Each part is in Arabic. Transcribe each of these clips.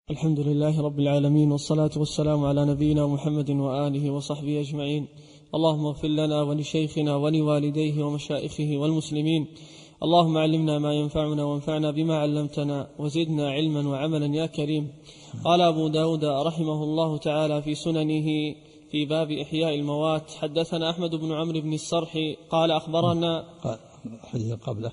الحمد لله رب العالمين، والصلاة والسلام على نبينا محمد وآله وصحبه أجمعين. اللهم اغفر لنا ولشيخنا ولوالديه ومشائخه والمسلمين. اللهم علمنا ما ينفعنا وانفعنا بما علمتنا وزدنا علما وعملا يا كريم. قال أبو داود رحمه الله تعالى في سننه في باب إحياء الموات: حدثنا أحمد بن عمرو بن الصرح قال أخبرنا حديث قبله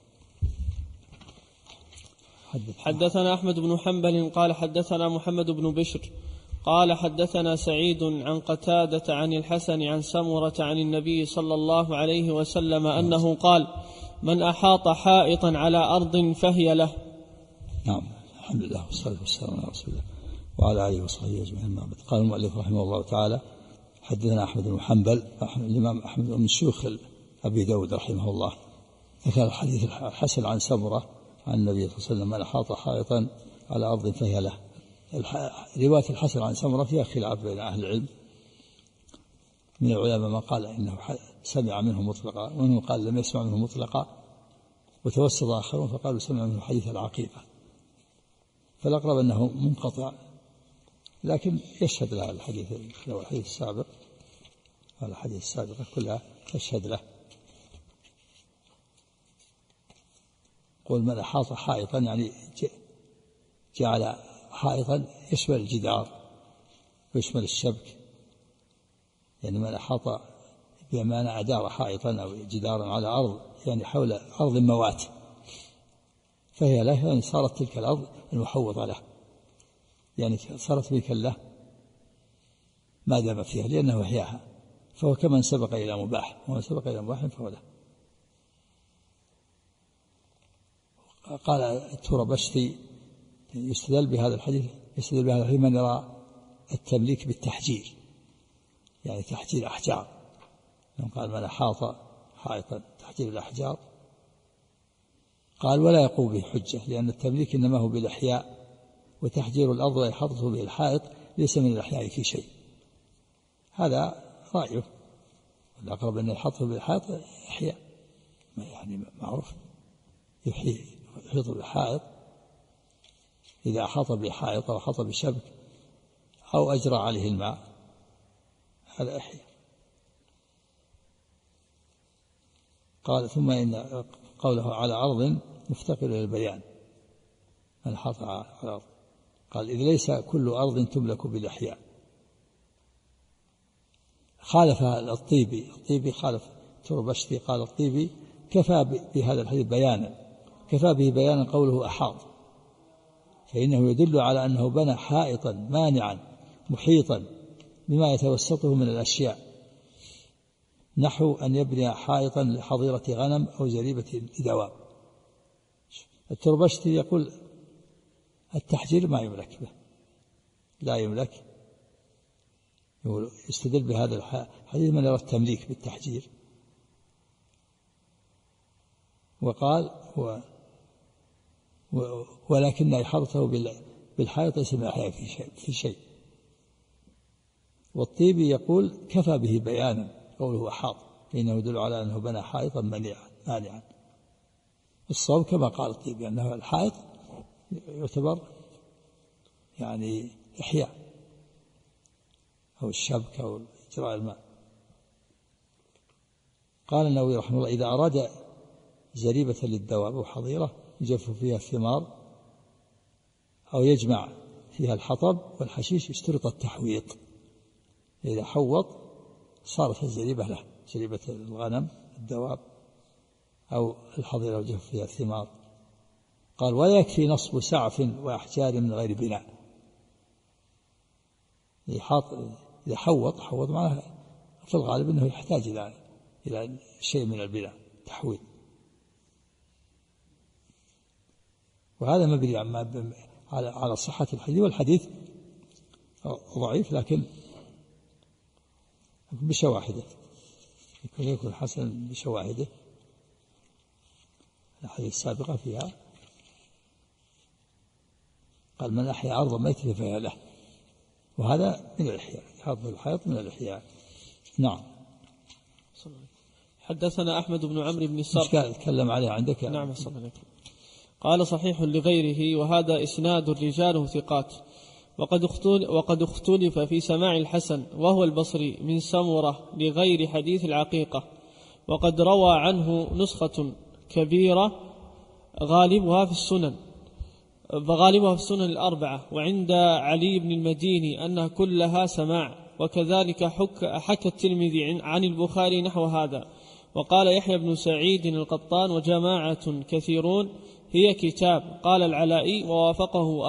حدثنا أحمد بن حنبل قال حدثنا محمد بن بشر قال حدثنا سعيد عن قتادة عن الحسن عن سمرة عن النبي صلى الله عليه وسلم أنه قال: من أحاط حائطا على أرض فهي له. نعم، الحمد لله والصلاة والسلام على رسول الله وعلى آله وصحبه أجمعين. قال المؤلف رحمه الله تعالى: حدثنا أحمد بن حنبل، الإمام أحمد من شيوخ أبي داود رحمه الله. ذكر الحديث الحسن عن سمرة عن النبي صلى الله عليه وسلم: من أحاط حائطا على أرض فهي له. رواية الحسن عن سمرة فيها خلاف بين أهل العلم، من العلماء من قال إنه سمع منه مطلقا، ومنهم قال لم يسمع منه مطلقا، وتوسط آخرون فقالوا سمع منه حديث العقيقة، فالأقرب أنه منقطع، لكن يشهد له الحديث السابق والحديث السابقة كلها تشهد له. قول من أحاط حائطا يعني جعل حائطا يشمل الجدار ويشمل الشبك، يعني من أحاط بمعنى أدار حائطا أو جدارا على أرض، يعني حول أرض موات، فهي له، يعني صارت تلك الأرض المحوطة له، يعني صارت ملكا له ما دام فيها، لأنه أحياها، فهو كمن سبق إلى مباح، ومن سبق إلى مباح فهو له. قال التربشتي: يستدل بهذا الحديث من يرى التمليك بالتحجير، يعني تحجير أحجار. قال من أحاط حائطا تحجير الأحجار، قال ولا يقوم به حجة، لأن التمليك إنما هو بالإحياء، وتحجير الأرض وإحاطته به الحائط ليس من الإحياء في شيء. هذا رأيه، الأقرب أن يحطه بالحائط إحياء، يعني معروف يحيط بالحائط، إذا أحاط بحائط أو أحاط بشبك أو أجرى عليه الماء، هذا إحياء. قال ثم إن قوله على أرض مفتقر إلى البيان، من أحاط على أرض، قال إذ ليس كل أرض تملك بالإحياء. خالف الطيبي خالف تربشتي، قال الطيبي: كفى بهذا الحديث بيانا، كفى به بيانا قوله أحاط، فإنه يدل على أنه بنى حائطا مانعا محيطا بما يتوسطه من الأشياء، نحو أن يبني حائطا لحظيرة غنم أو زريبة لدواب. التربشتي يقول التحجير ما يملك به، لا يملك، يستدل بهذا الحديث من يرى التمليك بالتحجير. وقال ولكن إحاطته بالحائط ليس من الإحياء في شيء. والطيبي يقول كفى به بيانا قوله أحاط، فإنه يدل على أنه بنى حائطا مانعا. الصواب كما قال الطيبي أنه الحائط يعتبر يعني إحياء أو الشبك أو إجراء الماء. قال النووي رحمه الله: إذا أراد زريبة للدواب أو حظيرة يجف فيها الثمار أو يجمع فيها الحطب والحشيش اشترط التحويط، إذا حوط صارت الزريبة له، زريبة الغنم الدواب أو الحظيرة وجف فيها الثمار. قال ولا يكفي نصب سعف وأحجار من غير بناء. إذا حوط معناه في الغالب أنه يحتاج إلى شيء من البناء، تحويط، وهذا مبني على صحة الحديث، والحديث ضعيف لكن بشواهده، يكون حسن بشواهده. الحديث السابقة فيها قال من أحيا أرضا ميتة فهي له، وهذا من الإحياء، هذا الحياة من الإحياء. نعم. حدثنا أحمد بن عمرو بن الصرح، تكلم عليه عندك. نعم صلى الله عليه وسلم. قال صحيح لغيره، وهذا إسناد رجاله ثقات. وقد اختلف في سماع الحسن وهو البصري من سمرة لغير حديث العقيقة، وقد روى عنه نسخة كبيرة غالبها في السنن الأربعة، وعند علي بن المديني أنها كلها سماع. وكذلك حكى الترمذي عن البخاري نحو هذا. وقال يحيى بن سعيد القطان وجماعة كثيرون هي كتاب. قال العلائي ووافقه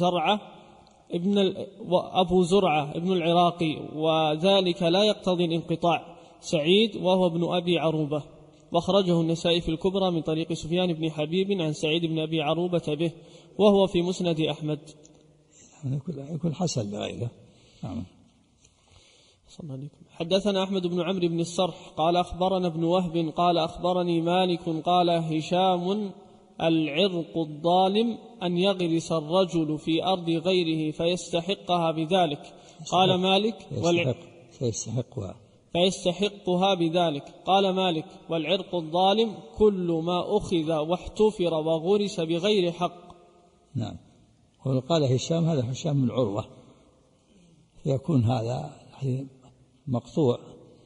أبو زرعة ابن العراقي، وذلك لا يقتضي الانقطاع. سعيد وهو ابن أبي عروبة، واخرجه النسائي في الكبرى من طريق سفيان بن حبيب عن سعيد بن أبي عروبة به، وهو في مسند أحمد. يكون حسن لغيره. حدثنا أحمد بن عمرو بن الصرح قال أخبرنا ابن وهب قال أخبرني مالك قال هشام العرق الظالم أن يغرس الرجل في أرض غيره فيستحقها بذلك. قال مالك فيستحقها بذلك. قال مالك والعرق الظالم كل ما أخذ واحتفر وغرس بغير حق. نعم. وقال هشام هذا هشام من عروة، فيكون هذا مقطوع،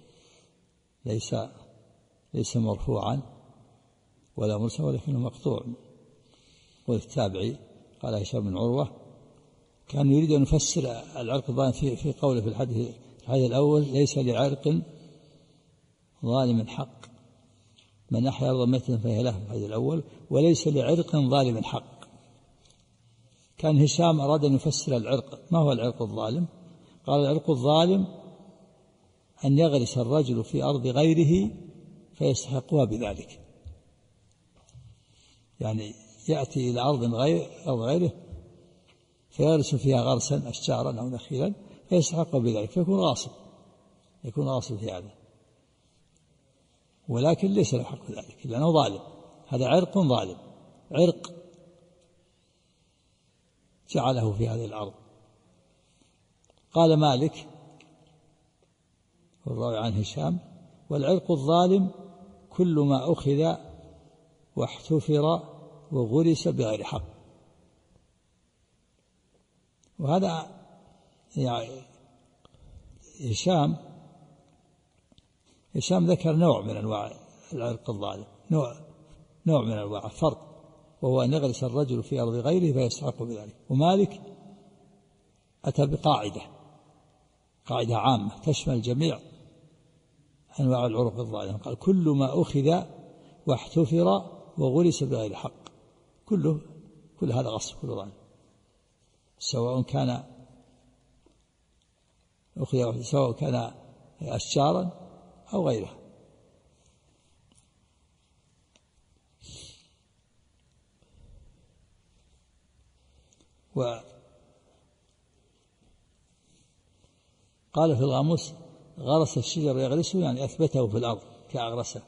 ليس مرفوعا ولا مرسل، ولكنه مقطوع. والتابعي قال هشام بن عروة كان يريد أن يفسر العرق الظالم في قوله في الحديث الأول ليس لعرق ظالم حق، من أحيا أرضا ميتة فهي له، في الحديث الأول، وليس لعرق ظالم حق. كان هشام أراد أن يفسر العرق. ما هو العرق الظالم؟ قال العرق الظالم أن يغرس الرجل في أرض غيره فيستحقها بذلك، يعني يأتي إلى أرض غيره فيغرس فيها غرسا أشجارا أو نخيلا فيستحقها بذلك، فيكون غاصب في هذا، ولكن ليس له حق ذلك لأنه ظالم. هذا عرق ظالم، عرق جعله في هذه الأرض. قال مالك والراوي عن هشام والعرق الظالم كل ما أخذ واحتفر وغرس بغير حق. وهذا يعني هشام ذكر نوع من أنواع العرق الظالم، نوع من أنواع فرق، وهو أن يغرس الرجل في أرض غيره فيستحق بذلك. ومالك أتى بقاعدة عامة تشمل جميع أنواع العرق الظالم، قال كل ما أخذ واحتفر وغرس بغير حق، كل هذا غصب، كل ظالم، سواء كان أشجارا أو غيرها. وقال في القاموس غرس الشجر يغرسه يعني أثبته في الأرض كأغرسه.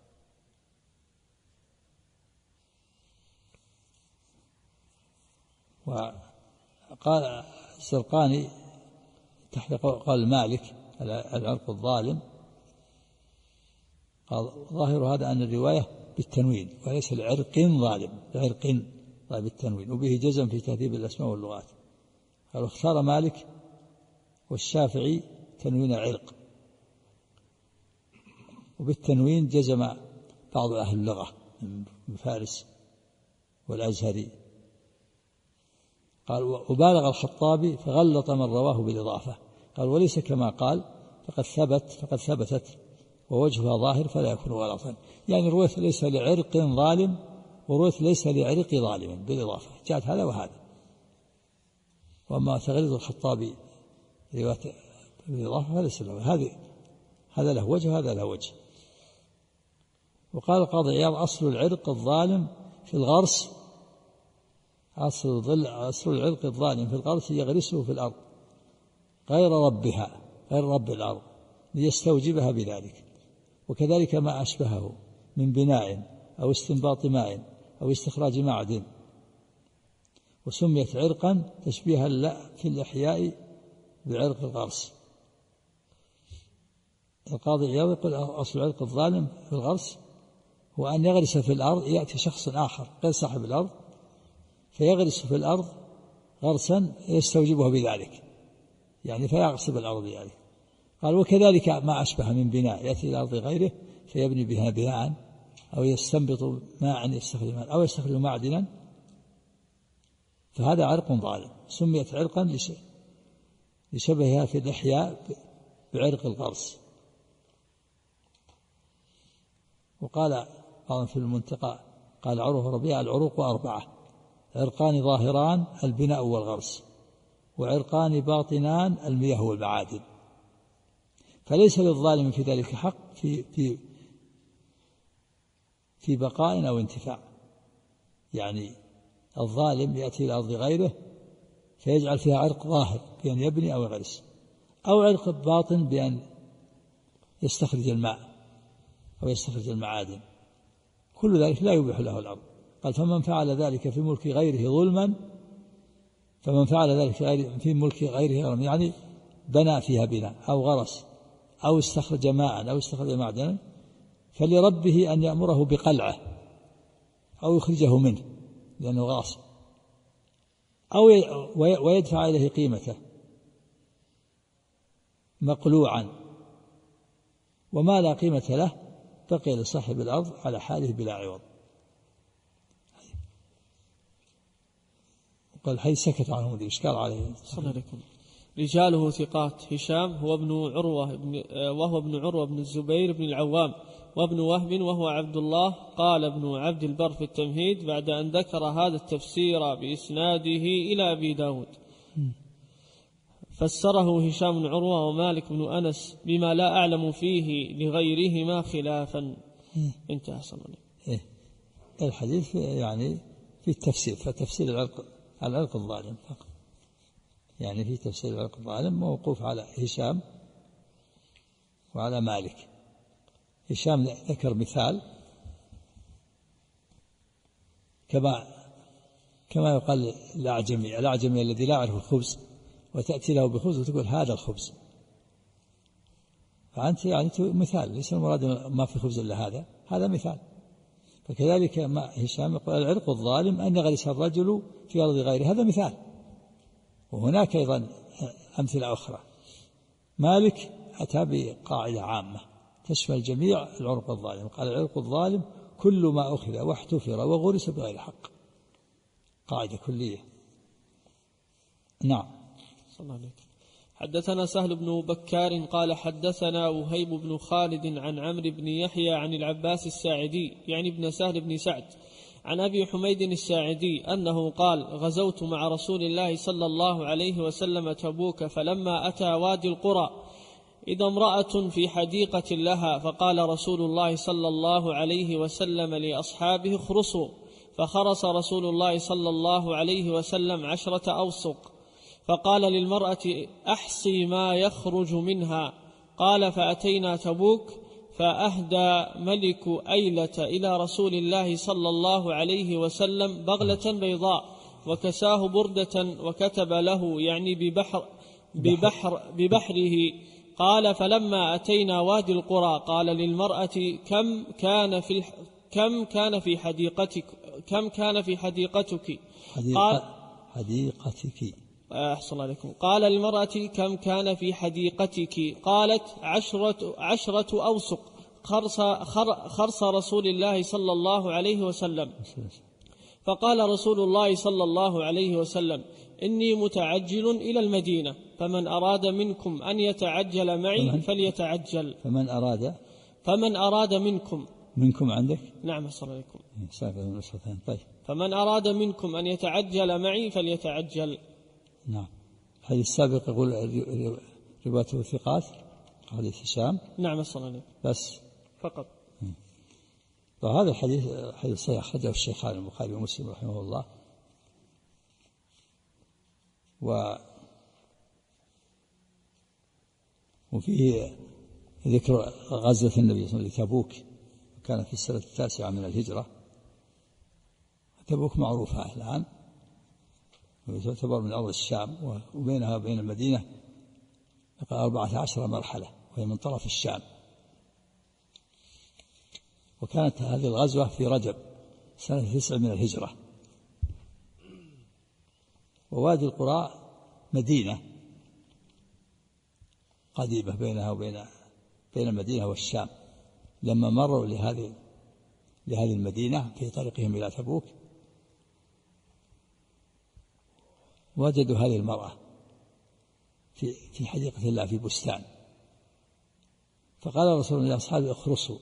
وقال الزرقاني تحت قال مالك العرق الظالم، قال ظاهر هذا أن الرواية بالتنوين وليس العرق ظالم، العرق بالتنوين، وبه جزم في تهذيب الأسماء واللغات. قال واختار مالك والشافعي تنوين العرق، وبالتنوين جزم بعض أهل اللغة من فارس والأزهري. قال وبالغ الخطابي فغلط من رواه بالإضافة، قال وليس كما قال فقد ثبتت ووجهها ظاهر فلا يكون غلطا، يعني رواية ليس لعرق ظالم ورواية ليس لعرق ظالم بالإضافة، جاءت هذا وهذا. وأما تغليظ الخطابي رواية بالإضافة فليس له، هذا له وجه وهذا له وجه. وقال القاضي عياض أصل العرق الظالم في الغرس، أصل العرق الظالم في الغرس يغرسه في الأرض غير رب الأرض ليستوجبها بذلك، وكذلك ما أشبهه من بناء أو استنباط ماء أو استخراج معدن. وسميت عرقا تشبيها في الإحياء بعرق الغرس. القاضي عياض يقول أصل العرق الظالم في الغرس هو أن يغرس في الأرض، يأتي شخص آخر غير صاحب الأرض فيغرس في الأرض غرسا يستوجبه بذلك، يعني فيغصب الأرض بذلك. قال وكذلك ما أشبه من بناء يأتي إلى أرض غيره فيبني بها بناء، أو يستنبط ماء يستخرج ماء، أو يستخرج معدنا، فهذا عرق ظالم. سميت عرقا لشبهها في الإحياء بعرق الغرس. وقال في المنتقى قال عروة ربيع العروق 4: عرقان ظاهران البناء والغرس، وعرقان باطنان المياه والمعادن. فليس للظالم في ذلك حق في بقاء أو انتفاع. يعني الظالم يأتي إلى أرض غيره فيجعل فيها عرق ظاهر بأن يبني أو يغرس، أو عرق باطن بأن يستخرج الماء أو يستخرج المعادن، كل ذلك لا يبيح له الأرض. قال فمن فعل ذلك في ملك غيره ظلما، فمن فعل ذلك في ملك غيره ظلما، يعني بنى فيها بناء أو غرس أو استخرج ماء أو استخرج معدنا، فلربه أن يأمره بقلعه أو يخرجه منه لأنه غاصب، أو ويدفع إليه قيمته مقلوعا، وما لا قيمة له بقي لصاحب الأرض على حاله بلا عوض. قال حي سكت عنه ذي إشكال عليه. صلى عليكم. رجاله ثقات. هشام وهو ابن عروة بن الزبير بن العوام وابن وهب وهو عبد الله. قال ابن عبد البر في التمهيد بعد أن ذكر هذا التفسير بإسناده إلى أبي داود: فسره هشام بن عروة ومالك بن أنس بما لا أعلم فيه لغيرهما خلافا. انتهى. صلى الله عليه وسلم. الحديث يعني في التفسير، فتفسير العرق الظالم فقط، يعني في تفسير العرق الظالم موقوف على هشام وعلى مالك. هشام ذكر مثال كما يقال الأعجمي الذي لا يعرف الخبز وتأتي له بخبز وتقول هذا الخبز، فأنت يعني مثال، ليس المراد ما في خبز إلا هذا مثال. فكذلك ما هشام يقول العرق الظالم أن يغرس الرجل في أرض غيره، هذا مثال. وهناك أيضا أمثلة أخرى. مالك أتى بقاعدة عامة تشمل جميع العرق الظالم، قال العرق الظالم كل ما أخذ واحتفر وغرس بغير حق، قاعدة كلية. نعم. صلى الله عليه وسلم. حدثنا سهل بن بكار قال حدثنا وهيب بن خالد عن عمرو بن يحيى عن العباس الساعدي يعني ابن سهل بن سعد عن أبي حميد الساعدي أنه قال: غزوت مع رسول الله صلى الله عليه وسلم تبوك، فلما أتى وادي القرى إذا امرأة في حديقة لها، فقال رسول الله صلى الله عليه وسلم لأصحابه: اخرصوا. فخرس رسول الله صلى الله عليه وسلم 10 أوسق، فقال للمرأة: أحصي ما يخرج منها. قال: فأتينا تبوك، فأهدى ملك أيلة إلى رسول الله صلى الله عليه وسلم بغلة بيضاء، وكساه بردة، وكتب له يعني ببحره. قال: فلما أتينا وادي القرى قال للمرأة: كم كان في حديقتك؟ حديقتك. أحسن الله عليكم. قال للمرأة: كم كان في حديقتك؟ قالت: 10 أوسق، خرص رسول الله صلى الله عليه وسلم. فقال رسول الله صلى الله عليه وسلم: إني متعجل إلى المدينة، فمن أراد منكم أن يتعجل معي فليتعجل. فمن أراد منكم عندك؟ نعم. صلى الله عليكم. طيب. فمن أراد منكم أن يتعجل معي فليتعجل. نعم. الحديث السابق يقول رواته ثقات، حديث هشام. نعم. صلى الله عليه وسلم. بس فقط. فهذا الحديث حديث صحيح، أخرجه الشيخان البخاري ومسلم رحمه الله. وفيه ذكر غزوة النبي صلى الله عليه وسلم لتبوك، كان في السنة 9 من الهجرة. تبوك معروفة الآن، وتعتبر من أرض الشام، وبينها وبين المدينة 14 مرحلة، وهي من طرف الشام. وكانت هذه الغزوة في رجب سنة 9 من الهجرة. ووادي القرى مدينة قديمة بينها وبين المدينة والشام. لما مروا لهذه المدينة في طريقهم إلى تبوك وجدوا هذه المرأة في حديقة الله في بستان، فقال رسول الله لأصحابه اخرصوا.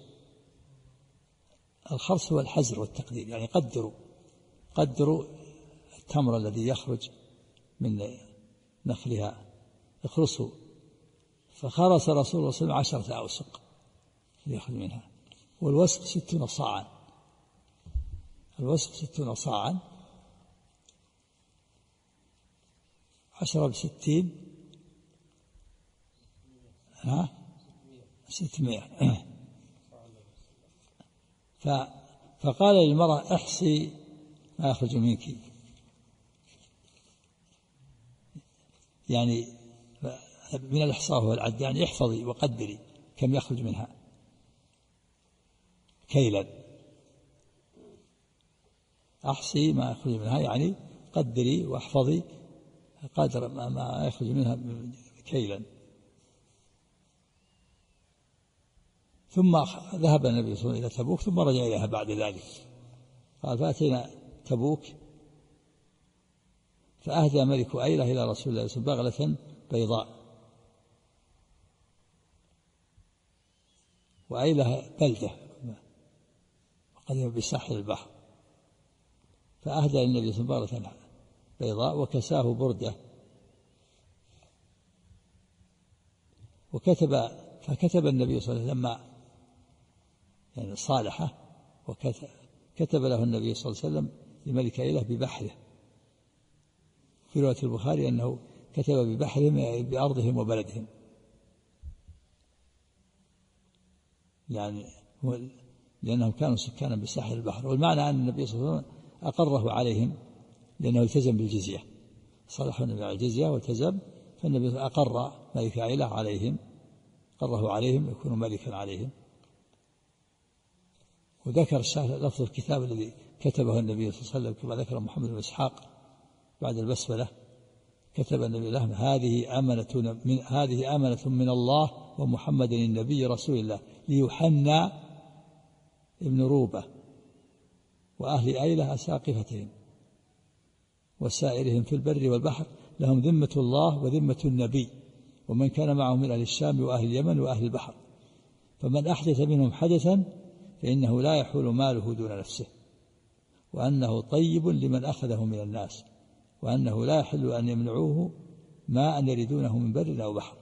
الخرص هو الحزر والتقدير، يعني قدروا التمر الذي يخرج من نخلها، اخرصوا. فخرس رسول الله صلى الله عليه وسلم 10 أوسق يخرج منها، والوسق 60 صاعا. الوسق 60 صاعا، 10 ب60 600. فقال للمرأة احصي ما يخرج منك، يعني من الإحصاء والعد، يعني احفظي وقدري كم يخرج منها كيلا. احصي ما يخرج منها يعني قدري واحفظي قدر ما يخرج منها كيلا. ثم ذهب النبي صلى الله عليه وسلم إلى تبوك، ثم رجع إليها بعد ذلك. قال فأتينا تبوك فأهدى ملك أيلة إلى رسول الله صلى الله عليه وسلم بغلة بيضاء، وأيلة بلدة قريبة بساحل البحر، فأهدى النبي صلى الله عليه وسلم بغلة بيضاء وكساه بردة، فكتب النبي صلى الله عليه وسلم لما يعني صالحة، وكتب له النبي صلى الله عليه وسلم لملك أيلة ببحره. في رواية البخاري أنه كتب ببحرهم بأرضهم وبلدهم، يعني لأنهم كانوا سكانا بساحل البحر. والمعنى أن النبي صلى الله عليه وسلم أقره عليهم لأنه التزم بالجزية، صالح النبي على الجزية والتزم، فالنبي أقر ملك أيلة عليهم، قره عليهم يكون ملكا عليهم. وذكر لفظ الكتاب الذي كتبه النبي صلى الله عليه وسلم كما ذكر محمد بن إسحاق بعد البسملة، كتب النبي لهم هذه أمنة من الله ومحمد النبي رسول الله ليوحنا ابن روبة وأهل أيلة أساقفتهم وسائرهم في البر والبحر، لهم ذمة الله وذمة النبي ومن كان معهم من أهل الشام وأهل اليمن وأهل البحر، فمن أحدث منهم حدثا فإنه لا يحول ماله دون نفسه، وأنه طيب لمن أخذه من الناس، وأنه لا يحل أن يمنعوه ما أن يردونه من بر أو بحر.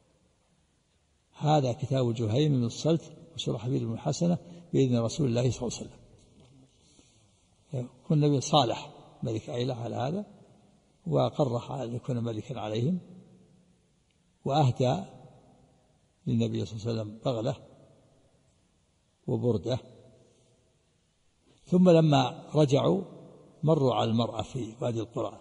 هذا كتاب جهيم بن الصلت وشرحبيل بن حسنة بإذن رسول الله صلى الله عليه وسلم. يكون النبي صالح ملك أيلة على هذا، وقرح أن يكون ملكا عليهم، وأهدى للنبي صلى الله عليه وسلم بغلة وبردة. ثم لما رجعوا مروا على المرأة في وادي القرى،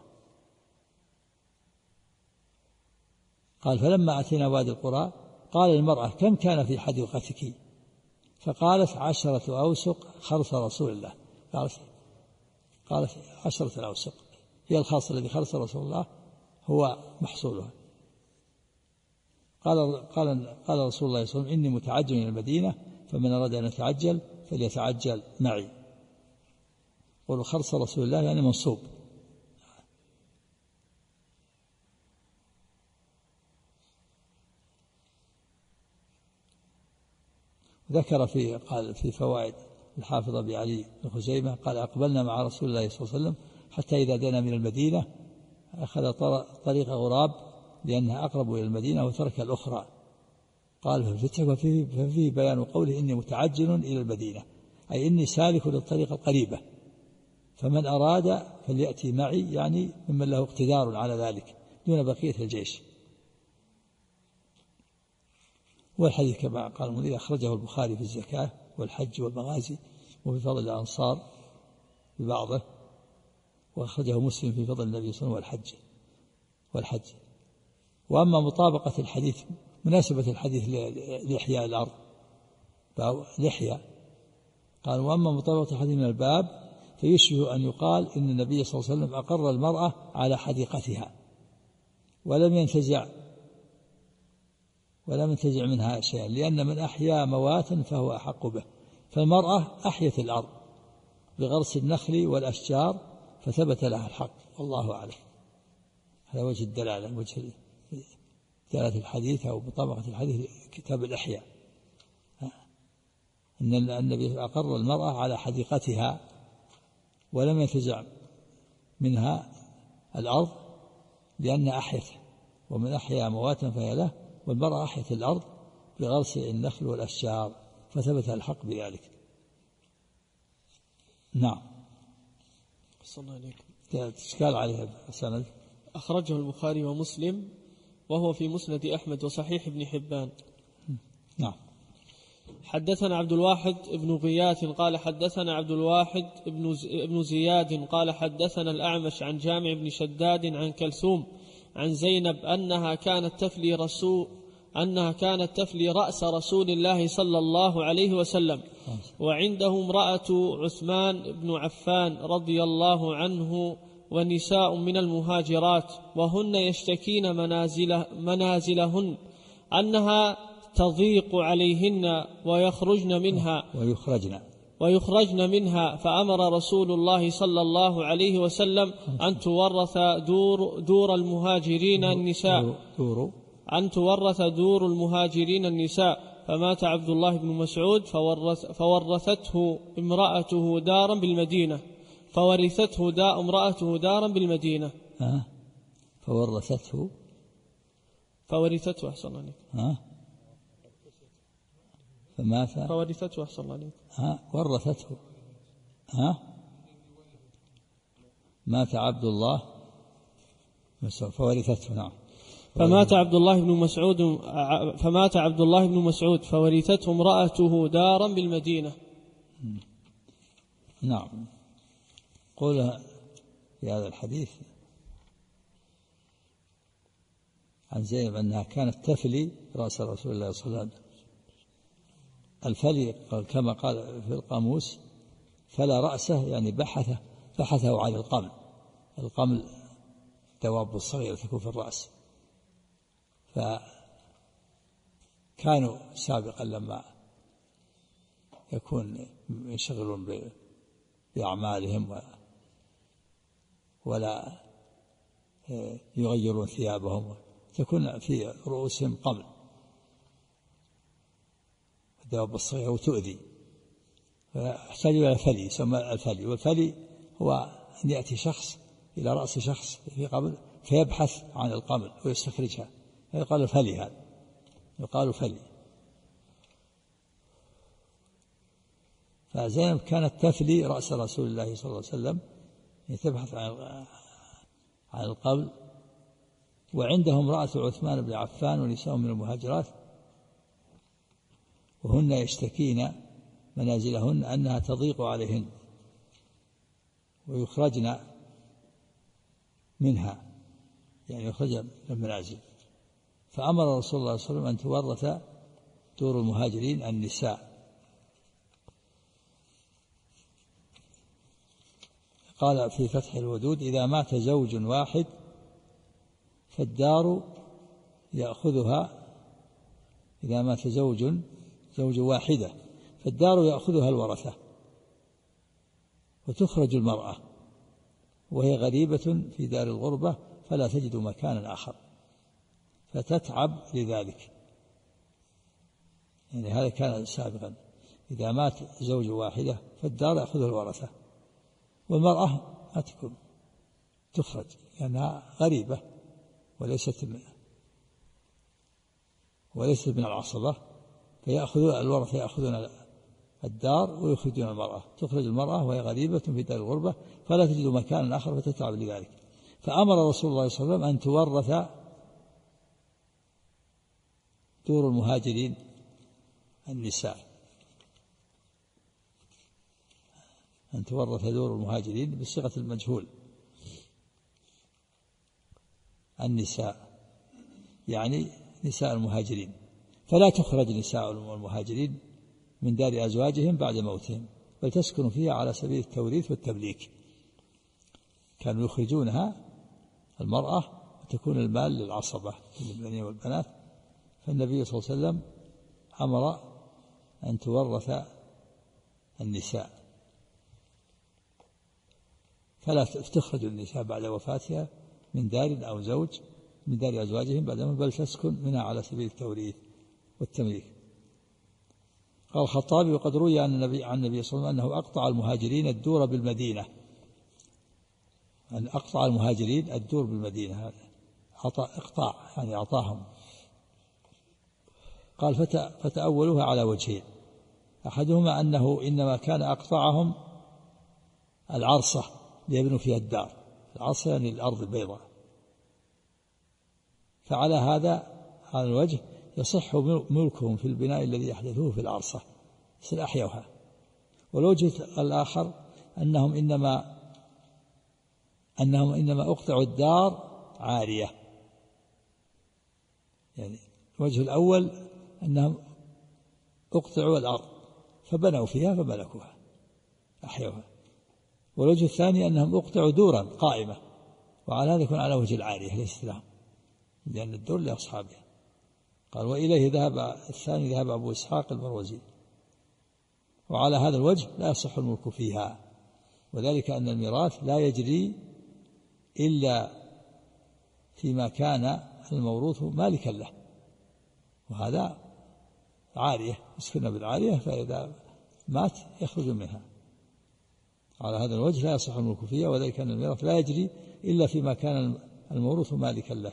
قال فلما أتينا وادي القرى قال المرأة كم كان في حديقتك؟ فقالت 10 أوسق خرص رسول الله. قالت 10 أوسق هي الخاص الذي خرص رسول الله هو محصولها. قال رسول الله صلى الله عليه وسلم إني متعجل إلى المدينة فمن أراد أن يتعجل فليتعجل معي. قولوا خرص رسول الله يعني منصوب. ذكر قال في فوائد الحافظ أبي علي بن خزيمة قال أقبلنا مع رسول الله صلى الله عليه وسلم حتى إذا دنا من المدينة أخذ طريق غراب لأنها أقرب إلى المدينة وترك الأخرى. قال ففيه بيان قوله إني متعجل إلى المدينة، أي إني سالك للطريق القريبة، فمن أراد فليأتي معي، يعني ممن له اقتدار على ذلك دون بقية الجيش. والحديث كما قال المنذر أخرجه البخاري في الزكاة والحج والمغازي وفي فضل الأنصار ببعضه، وأخرجه مسلم في فضل النبي صلى الله عليه وسلم والحج. وأما مطابقة الحديث مناسبة الحديث لإحياء الأرض لحية، قال وأما مطابقة الحديث من الباب فيشبه أن يقال إن النبي صلى الله عليه وسلم أقر المرأة على حديقتها ولم ينتزع منها شيئا، لأن من أحيا مواتا فهو أحق به. فالمرأة أحيت الأرض بغرس النخل والأشجار فثبت لها الحق، والله أعلم. هذا وجه الدلالة، وجه دلالة الحديث أو بطبقة الحديث كتاب الإحياء، أن النبي أقر المرأة على حديقتها ولم ينتزع منها الأرض لأن أحيته، ومن أحيا مواتا فهي له، والمرأة أحيت الأرض بغرس النخل والأشجار فثبت الحق بذلك. نعم. صلى الله عليكم. تشكال عليها السند. أخرجه البخاري ومسلم وهو في مسند أحمد وصحيح ابن حبان. نعم. حدثنا عبد الواحد ابن غياث قال حدثنا عبد الواحد ابن زياد قال حدثنا الأعمش عن جامع بن شداد عن كلثوم عن زينب أنها كانت تفلي رأس رسول الله صلى الله عليه وسلم، وعنده امرأة عثمان بن عفان رضي الله عنه ونساء من المهاجرات، وهن يشتكين منازلهن أنها تضيق عليهن ويخرجن منها، فأمر رسول الله صلى الله عليه وسلم أن تورث دور المهاجرين النساء، فمات عبد الله بن مسعود فورثته امرأته دارا بالمدينة فورثته أحسن عليك. فورثته أحسن عليك. ورثته. مات عبد الله فورثته. نعم. فمات عبد الله بن مسعود فورثته امرأته دارا بالمدينة. نعم. قولها في هذا الحديث عن زينب أنها كانت تفلي رأس رسول الله صلى الله عليه وسلم. الفلي كما قال في القاموس فلا رأسه يعني بحثه عن القمل الدواب الصغيرة تكون في الرأس. فكانوا سابقا لما يكون ينشغلون بأعمالهم ولا يغيرون ثيابهم تكون في رؤوسهم قمل الدواب الصغيرة وتؤذي، فاحتاج إلى فلي يسمى الفلي. والفلي هو أن يأتي شخص إلى رأس شخص في قبل فيبحث عن القمل ويستخرجها، يقال فلي. هذا يقال فلي. فزينب كانت تفلي رأس رسول الله صلى الله عليه وسلم، تبحث عن القبل، وعنده امرأة عثمان بن عفان ونساء من المهاجرات، وهن يشتكين منازلهن أنها تضيق عليهن ويخرجن منها، يعني يخرجن من المنازل. فأمر رسول الله صلى الله عليه وسلم أن تورث دور المهاجرين النساء. قال في فتح الودود: إذا مات زوج واحد فالدار يأخذها، إذا مات زوج واحدة فالدار يأخذها الورثة، وتخرج المرأة وهي غريبة في دار الغربة فلا تجد مكانا آخر فتتعب لذلك. يعني هذا كان سابقا، إذا مات زوج واحدة فالدار يأخذها الورثة، والمرأة ما تكون تخرج لأنها غريبة وليست من العصبة، فيأخذون الورثة يأخذون الدار ويخرجون المرأة، تخرج المرأة وهي غريبة في دار الغربة فلا تجد مكانا آخر فتتعب لذلك. فأمر رسول الله صلى الله عليه وسلم أن تورث دور المهاجرين النساء، أن تورث دور المهاجرين بصيغة المجهول النساء، يعني نساء المهاجرين، فلا تخرج نساء المهاجرين من دار أزواجهم بعد موتهم، بل تسكن فيها على سبيل التوريث والتمليك. كانوا يخرجونها المرأة وتكون المال للعصبة للبنين والبنات، فالنبي صلى الله عليه وسلم أمر أن تورث النساء، فلا تخرج النساء بعد وفاتها من دار أو زوج من دار أزواجهم بعد موت، بل تسكن منها على سبيل التوريث والتمليك. قال الخطابي: وقد روي عن النبي صلى الله عليه وسلم أنه أقطع المهاجرين الدور بالمدينة، أن أقطع المهاجرين الدور بالمدينة، هذا إقطاع يعني أعطاهم. قال: فتأولوها على وجهين، أحدهما أنه إنما كان أقطعهم العرصة ليبنوا فيها الدار، العرصة يعني الأرض البيضاء، فعلى هذا على الوجه يصح ملكهم في البناء الذي يحدثوه في العرصة، يصير أحيوها. والوجه الآخر أنهم إنما أقطعوا الدار عارية، يعني الوجه الأول أنهم أقطعوا الأرض فبنوا فيها فملكوها أحيوها، والوجه الثاني أنهم أقطعوا دورا قائمة، وعلى هذا يكون على وجه العارية ليست لهم، لأن الدور لأصحابها. قال: وإليه ذهب أبو إسحاق المروزي، وعلى هذا الوجه لا يصح الملك فيها، وذلك أن الميراث لا يجري إلا فيما كان الموروث مالكا له، وهذا عارية يسكن بالعارية، فإذا مات يخرج منها. على هذا الوجه لا يصح الملك فيها، وذلك أن الميراث لا يجري إلا فيما كان الموروث مالكا له.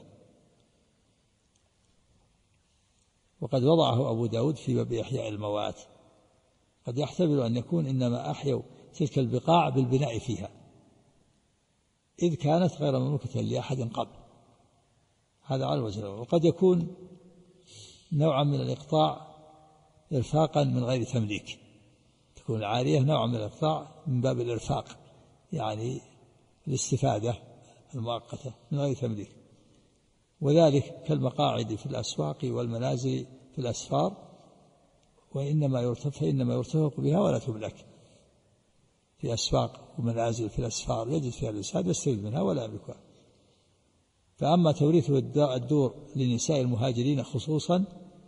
وقد وضعه أبو داود في باب إحياء الموات. قد يحتمل أن يكون إنما أحيوا تلك البقاع بالبناء فيها، إذ كانت غير مملوكة لأحد قبل، هذا على الوجه الأول. وقد يكون نوعا من الإقطاع إرفاقا من غير تمليك، تكون العارية نوعا من الإقطاع من باب الإرفاق، يعني الاستفادة المؤقتة من غير تمليك، وذلك كالمقاعد في الأسواق والمنازل في الأسفار، فإنما يرتفق بها ولا تملك. في أسواق ومنازل في الأسفار يجد فيها الإنسان يستفيد منها ولا يملكها. فأما توريث الدور لنساء المهاجرين خصوصا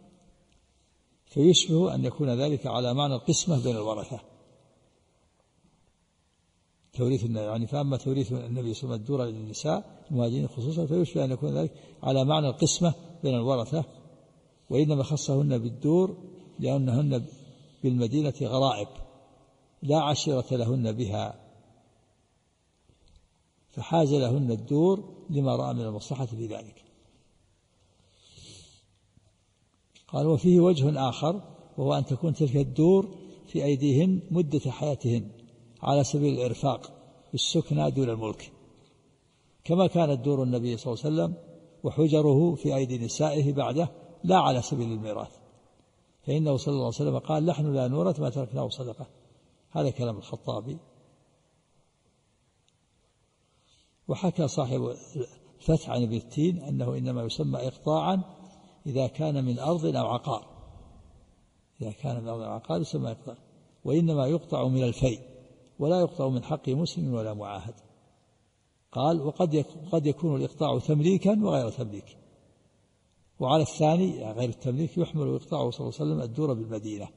فيشبه أن يكون ذلك على معنى القسمة بين الورثة، يعني فأما توريث النبي صلى الله عليه وسلم الدور للنساء المهاجرين خصوصا فيشبه أن يكون ذلك على معنى القسمة بين الورثة، وإنما خصهن بالدور لأنهن بالمدينة غرائب لا عشيرة لهن بها، فحاز لهن الدور لما رأى من المصلحة في ذلك. قال: وفيه وجه آخر، وهو أن تكون تلك الدور في أيديهن مدة حياتهن على سبيل الإرفاق بالسكنى دون الملك، كما كانت دور النبي صلى الله عليه وسلم وحجره في أيدي نسائه بعده لا على سبيل الميراث، فإنه صلى الله عليه وسلم قال: نحن لا نورث ما تركناه صدقة. هذا كلام الخطابي. وحكى صاحب الفتح عن ابن التين أنه إنما يسمى إقطاعا إذا كان من أرض أو عقار، إذا كان من أرض أو عقار يسمى إقطاع، وإنما يقطع من الفيء ولا يقطع من حق مسلم ولا معاهد. قال: وقد يكون الإقطاع تمليكا وغير تمليك، وعلى الثاني يعني غير التمليك يحمل إقطاعه صلى الله عليه وسلم الدور بالمدينة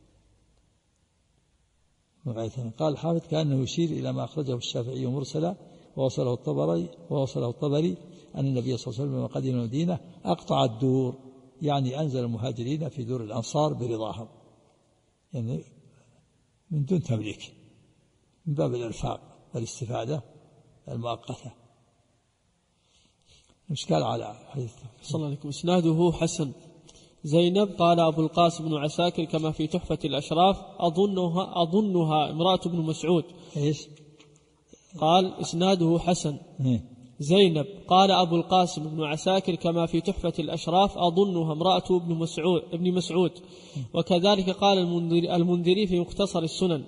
من غير تمليك. قال الحافظ: كأنه يشير إلى ما أخرجه الشافعي مرسلا ووصله الطبري أن النبي صلى الله عليه وسلم لما قدم المدينة أقطع الدور، يعني أنزل المهاجرين في دور الأنصار برضاهم، يعني من دون تمليك، من باب الإرفاق والاستفادة المؤقتة. إشكال على حديث صلى الله عليه وسلم. إسناده حسن. زينب قال أبو القاسم بن عساكر كما في تحفة الأشراف أظنها امرأة بن مسعود. إيش؟ قال إسناده حسن. زينب قال أبو القاسم بن عساكر كما في تحفة الأشراف أظنها امرأة ابن مسعود. وكذلك قال المنذري في مختصر السنن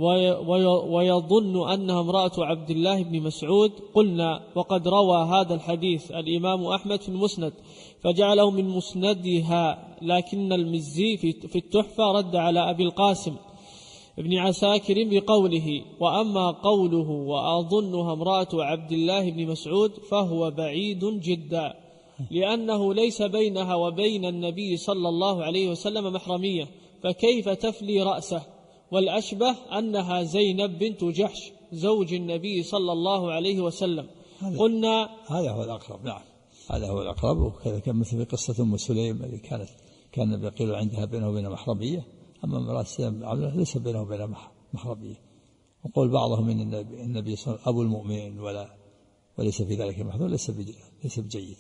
ويظن أنها امرأة عبد الله بن مسعود. قلنا: وقد روى هذا الحديث الإمام أحمد في المسند فجعله من مسندها، لكن المزي في التحفة رد على أبي القاسم ابن عساكر بقوله: وأما قوله وأظنها امرأة عبد الله بن مسعود فهو بعيد جدا، لأنه ليس بينها وبين النبي صلى الله عليه وسلم محرمية، فكيف تفلي رأسه؟ والأشبه أنها زينب بنت جحش زوج النبي صلى الله عليه وسلم. قلنا هذا هو الأقرب. نعم، هذا هو الأقرب. وكذا كان مثل في قصة أم سليم التي كان النبي يقول عندها بينه وبين محرمية، أما امرأة سليم عبد الله ليس بينه وبين محرمية. وقول بعضهم إن النبي صلى الله عليه وسلم أبو المؤمنين وليس في ذلك محظور ليس بجيد.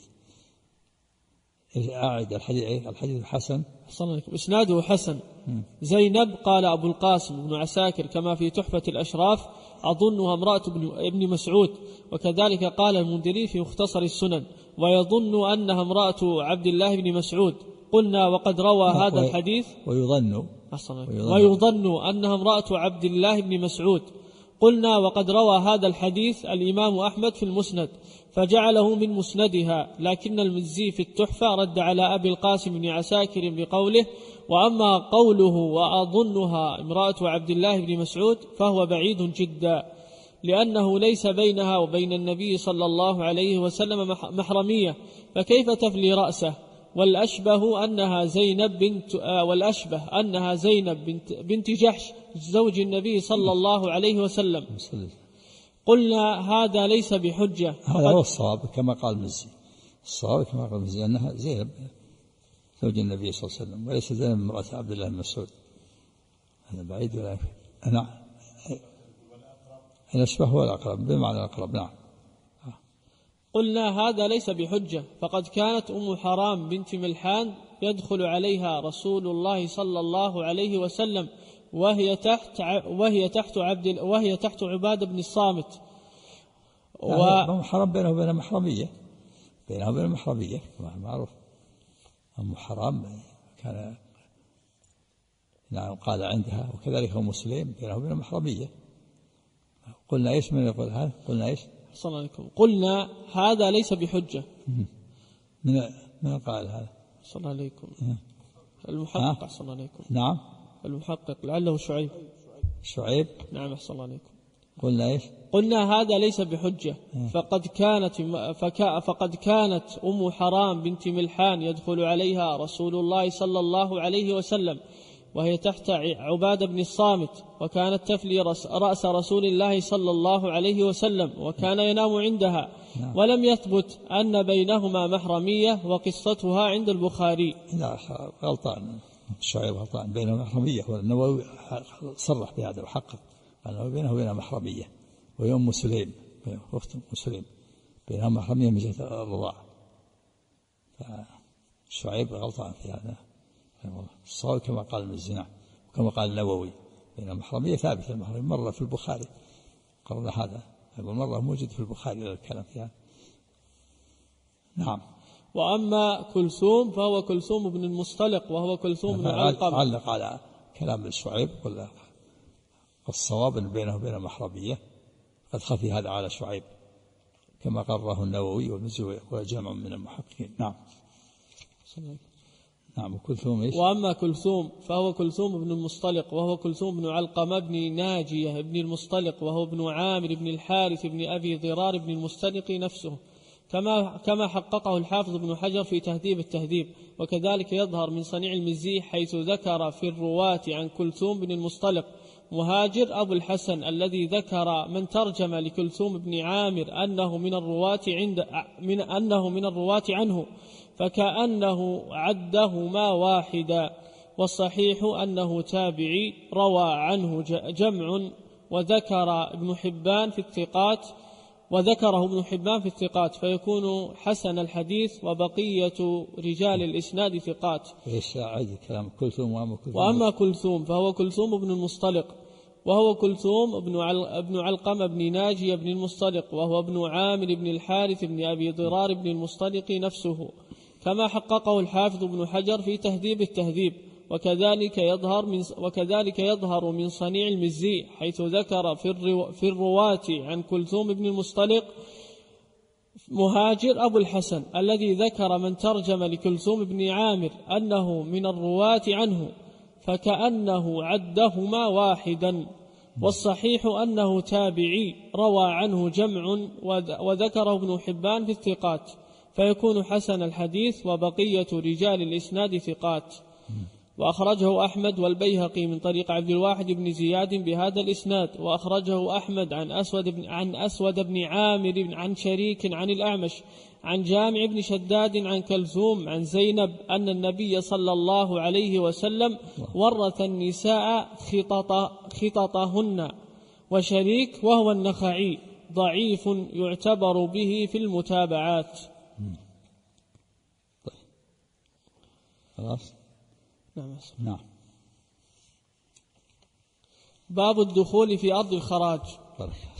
أعد الحديث الحسن. إسناده حسن. زينب قال أبو القاسم بن عساكر كما في تحفة الأشراف: أظنها امرأة ابن مسعود. وكذلك قال المنذري في مختصر السنن: ويظن أنها امرأة عبد الله بن مسعود. قلنا وقد روى هذا الحديث ويظن أنها امرأة عبد الله بن مسعود. قلنا وقد روى هذا الحديث الإمام أحمد في المسند فجعله من مسندها، لكن المزي في التحفة رد على أبي القاسم بن عساكر بقوله: وأما قوله وأظنها امرأة عبد الله بن مسعود فهو بعيد جدا، لأنه ليس بينها وبين النبي صلى الله عليه وسلم محرمية، فكيف تفلي رأسه؟ والأشبه أنها زينب بنت جحش زوج النبي صلى الله عليه وسلم. قلنا هذا ليس بحجة. هذا هو الصواب كما قال المزي. الصواب كما قال المزي أنها زينب زوج النبي صلى الله عليه وسلم، وليس زينب امرأة عبد الله بن مسعود. هذا بعيد ولا نعم. الأشبه هو الأقرب بمعنى الأقرب. نعم. قلنا هذا ليس بحجة، فقد كانت أم حرام بنت ملحان يدخل عليها رسول الله صلى الله عليه وسلم وهي تحت عبادة بن الصامت. أم حرام بينه وبين محرمية معروف. أم حرام كان نعم قال عندها، وكذلك أم مسلم بينه وبين محرمية. قلنا إيش من يقول هذا؟ قلنا إيش؟ صلى الله عليكم. قلنا هذا ليس بحجة. من قال هذا؟ صلى الله عليكم. المحقق صلى الله عليكم. نعم. المحقق لعله شعيب. نعم صلى الله عليكم. قلنا إيش؟ قلنا هذا ليس بحجة، فقد كانت أم حرام بنت ملحان يدخل عليها رسول الله صلى الله عليه وسلم وهي تحت عبادة بن الصامت، وكانت تفلي رأس رسول الله صلى الله عليه وسلم، وكان ينام عندها، ولم يثبت أن بينهما محرمية، وقصتها عند البخاري. لا غلطان، شعيب غلطان، بينهما محرمية، والنووي صرح بهذا وحقق أنه بينه وبين محرمية، ويوم مسلم أخت مسلم بينهما محرمية من جهة الرضاعة. فشعيب غلطان في هذا. الصواب كما قال المزي وكما قال النووي بين المحرمية ثابتة. المحرمية مرة في البخاري قرر هذا، مرة موجود في البخاري الكلام فيها. نعم. وأما كلثوم فهو كلثوم بن المصطلق وهو كلثوم بن علقمة. علق على كلام الشعيب قل الصواب أن بينه وبين محرمية، قد خفي هذا على شعيب كما قرره النووي والمزي وجمع من المحققين. نعم. نعم. وكلثوم إيش؟ وأما كلثوم فهو كلثوم بن المصطلق وهو كلثوم بن علقمة بن ناجية بن المصطلق وهو ابن عامر بن الحارث بن أبي ضرار بن المصطلق نفسه، كما حققه الحافظ ابن حجر في تهذيب التهذيب. وكذلك يظهر من صنيع المزي حيث ذكر في الرواة عن كلثوم بن المصطلق مهاجر أبو الحسن الذي ذكر من ترجم لكلثوم بن عامر أنه من الرواة عنه، فكأنه عدهما واحدا، والصحيح أنه تابعي روى عنه جمع، وذكره ابن حبان في الثقات، فيكون حسن الحديث، وبقية رجال الإسناد ثقات. كلام كلثوم. وأما كلثوم فهو كلثوم بن المصطلق وهو كلثوم ابن علقمة بن ناجية بن المصطلق وهو ابن عامر بن الحارث بن أبي ضرار بن المصطلق نفسه، كما حققه الحافظ ابن حجر في تهذيب التهذيب. وكذلك يظهر من صنيع المزي حيث ذكر في الرواة عن كلثوم بن المصطلق مهاجر أبو الحسن الذي ذكر من ترجم لكلثوم بن عامر أنه من الرواة عنه، فكأنه عدهما واحدا، والصحيح أنه تابعي روى عنه جمع وذكره ابن حبان في الثقات، فيكون حسن الحديث، وبقية رجال الإسناد ثقات. وأخرجه أحمد والبيهقي من طريق عبد الواحد بن زياد بهذا الإسناد، وأخرجه أحمد عن أسود بن عامر عن شريك عن الأعمش عن جامع بن شداد عن كلثوم عن زينب أن النبي صلى الله عليه وسلم ورث النساء خططهن. وشريك وهو النخعي ضعيف يعتبر به في المتابعات. خلاص. نعم. باب الدخول في أرض الخراج.